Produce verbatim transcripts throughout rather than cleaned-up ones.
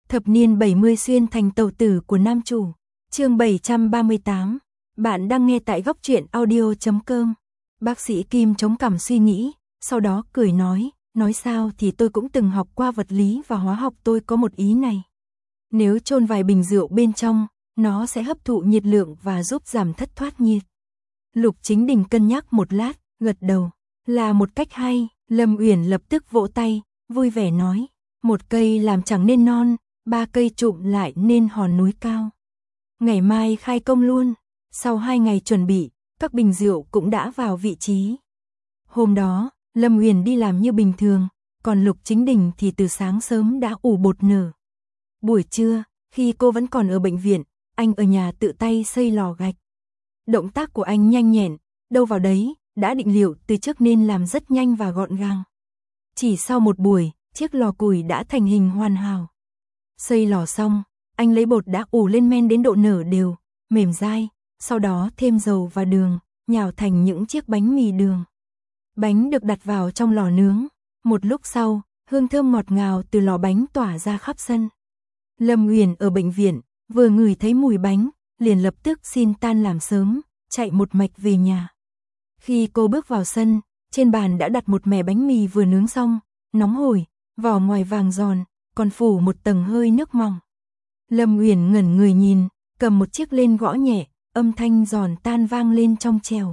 Thập niên bảy mươi xuyên thành tàu tử của nam chủ. Chương bảy trăm ba mươi tám. Bạn đang nghe tại góc truyện audio chấm com. Bác sĩ Kim chống cằm suy nghĩ, sau đó cười nói, nói sao thì tôi cũng từng học qua vật lý và hóa học, tôi có một ý này. Nếu chôn vài bình rượu bên trong, nó sẽ hấp thụ nhiệt lượng và giúp giảm thất thoát nhiệt. Lục Chính Đình cân nhắc một lát, gật đầu, là một cách hay. Lâm Uyển lập tức vỗ tay, vui vẻ nói, một cây làm chẳng nên non, ba cây trụm lại nên hòn núi cao. Ngày mai khai công luôn. Sau hai ngày chuẩn bị, các bình rượu cũng đã vào vị trí. Hôm đó, Lâm Uyển đi làm như bình thường, còn Lục Chính Đình thì từ sáng sớm đã ủ bột nở. Buổi trưa, khi cô vẫn còn ở bệnh viện, anh ở nhà tự tay xây lò gạch. Động tác của anh nhanh nhẹn, đâu vào đấy, đã định liệu từ trước nên làm rất nhanh và gọn gàng. Chỉ sau một buổi, chiếc lò củi đã thành hình hoàn hảo. Xây lò xong, anh lấy bột đã ủ lên men đến độ nở đều, mềm dai, sau đó thêm dầu và đường, nhào thành những chiếc bánh mì đường. Bánh được đặt vào trong lò nướng, một lúc sau, hương thơm ngọt ngào từ lò bánh tỏa ra khắp sân. Lâm Uyển ở bệnh viện, vừa ngửi thấy mùi bánh, liền lập tức xin tan làm sớm, chạy một mạch về nhà. Khi cô bước vào sân, trên bàn đã đặt một mẻ bánh mì vừa nướng xong, nóng hổi, vỏ ngoài vàng giòn, còn phủ một tầng hơi nước mỏng. Lâm Uyển ngẩn người nhìn, cầm một chiếc lên gõ nhẹ, âm thanh giòn tan vang lên trong trẻo.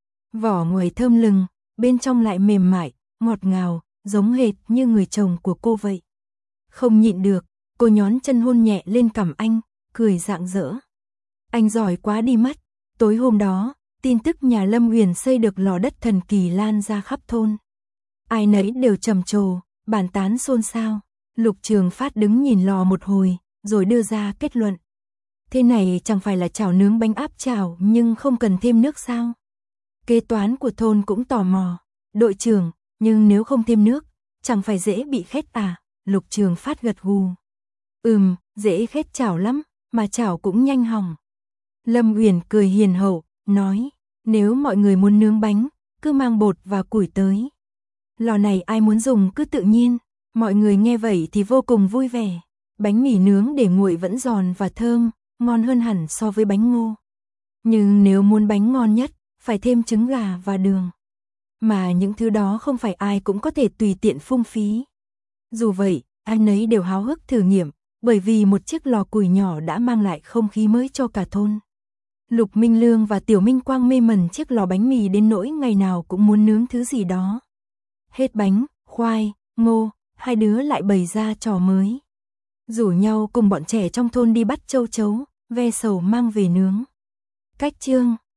Vỏ ngoài thơm lừng, bên trong lại mềm mại, ngọt ngào, giống hệt như người chồng của cô vậy. Không nhịn được, cô nhón chân hôn nhẹ lên cằm anh, cười rạng rỡ. Anh giỏi quá đi mất. Tối hôm đó, tin tức nhà Lâm Uyển xây được lò đất thần kỳ lan ra khắp thôn. Ai nấy đều trầm trồ, bàn tán xôn xao. Lục Trường Phát đứng nhìn lò một hồi, rồi đưa ra kết luận. Thế này chẳng phải là chảo nướng bánh áp chảo nhưng không cần thêm nước sao? Kế toán của thôn cũng tò mò. Đội trưởng, nhưng nếu không thêm nước, chẳng phải dễ bị khét à? Lục Trường Phát gật gù. Ừm, dễ khét chảo lắm, mà chảo cũng nhanh hỏng. Lâm Uyển cười hiền hậu, nói, nếu mọi người muốn nướng bánh, cứ mang bột và củi tới. Lò này ai muốn dùng cứ tự nhiên. Mọi người nghe vậy thì vô cùng vui vẻ. Bánh mì nướng để nguội vẫn giòn và thơm, ngon hơn hẳn so với bánh ngô. Nhưng nếu muốn bánh ngon nhất, phải thêm trứng gà và đường. Mà những thứ đó không phải ai cũng có thể tùy tiện phung phí. Dù vậy, ai nấy đều háo hức thử nghiệm, bởi vì một chiếc lò củi nhỏ đã mang lại không khí mới cho cả thôn. Lục Minh Lương và Tiểu Minh Quang mê mẩn chiếc lò bánh mì đến nỗi ngày nào cũng muốn nướng thứ gì đó. Hết bánh, khoai, ngô, hai đứa lại bày ra trò mới. Rủ nhau cùng bọn trẻ trong thôn đi bắt châu chấu, ve sầu mang về nướng. Cách chương